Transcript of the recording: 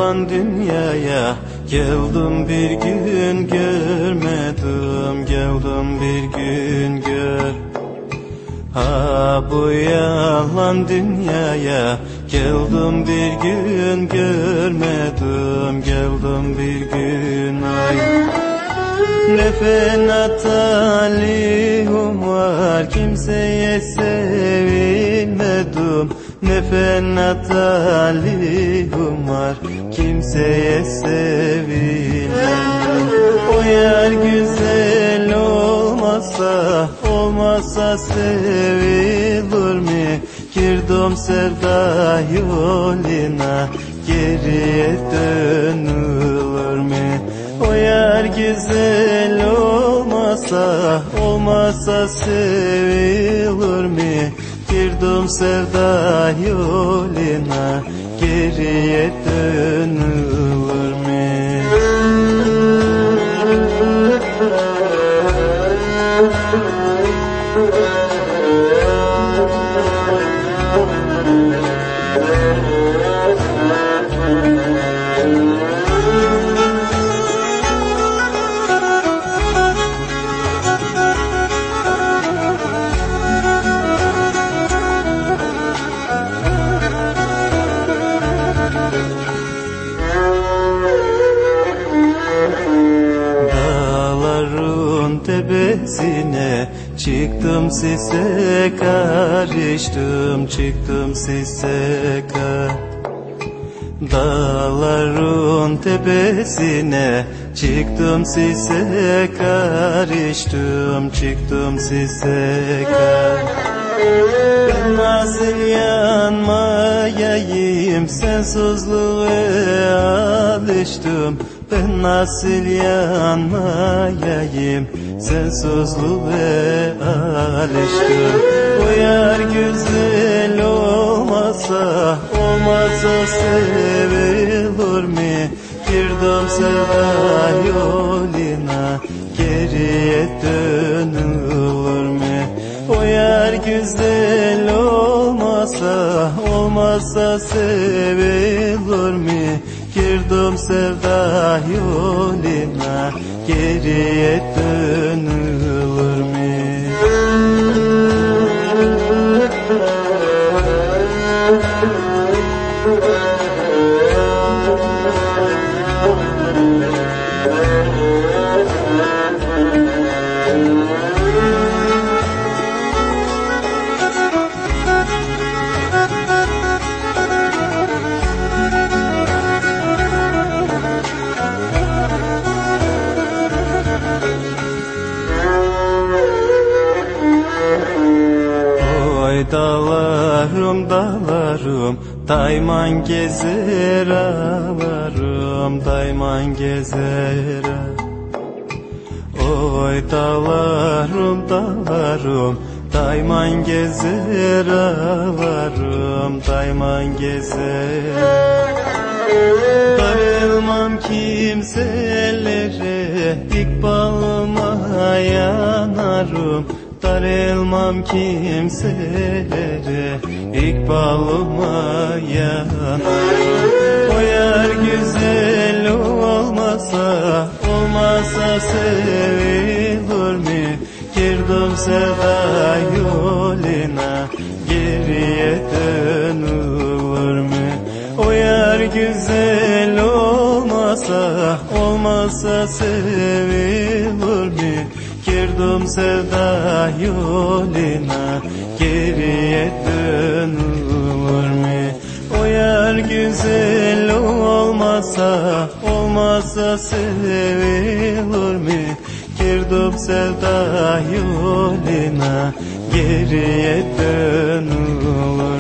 yalan dünyaya geldim bir gün görmedim, geldim bir gün gör. Ha bu yalan dünyaya geldim bir gün görmedim, geldim bir gün ay. Ne fena talihim var, kimseye sevilmedim. Ne fena talihim var, kimseye sevilmedim. O yer güzel olmasa sevilir mi? Girdim sevda yoluna, geriye dönülür mü? O yer güzel olmasa sevilir mi? Girdim sevda yoluna, geriye dönülür mü? Tepesine çıktım size karıştım, çıktım size dağların tepesine çıktım size karıştım, çıktım size Ben nasıl yanmayayım, sensizliğe alıştım. Ben nasıl yanmayayım, sensizliğe alıştım. O yer güzel olmasa sevilir mi? Girdim sevda yoluna, geriye dönülür mü? O yer güzel olmasa sevilir mi? Girdim sevda yoluna, geriye dönülür mü? Dağlarım, dayman gezer ağlarım, dayman gezer. Oy dağlarım, dayman gezer ağlarım, dayman gezer. Darılmam kimselere, ikbalıma yanarım. Darılmam kimselere, ikbalıma yanarım. O yer güzel olmasa sevilir mi? Girdim sevda yoluna, geriye dönülür mü? O yer güzel olmasa sevilir mi? Girdim sevda yoluna, geriye dönülür mü? O yer güzel olmasa sevilir mi? Girdim sevda yoluna, geriye dönülür mü?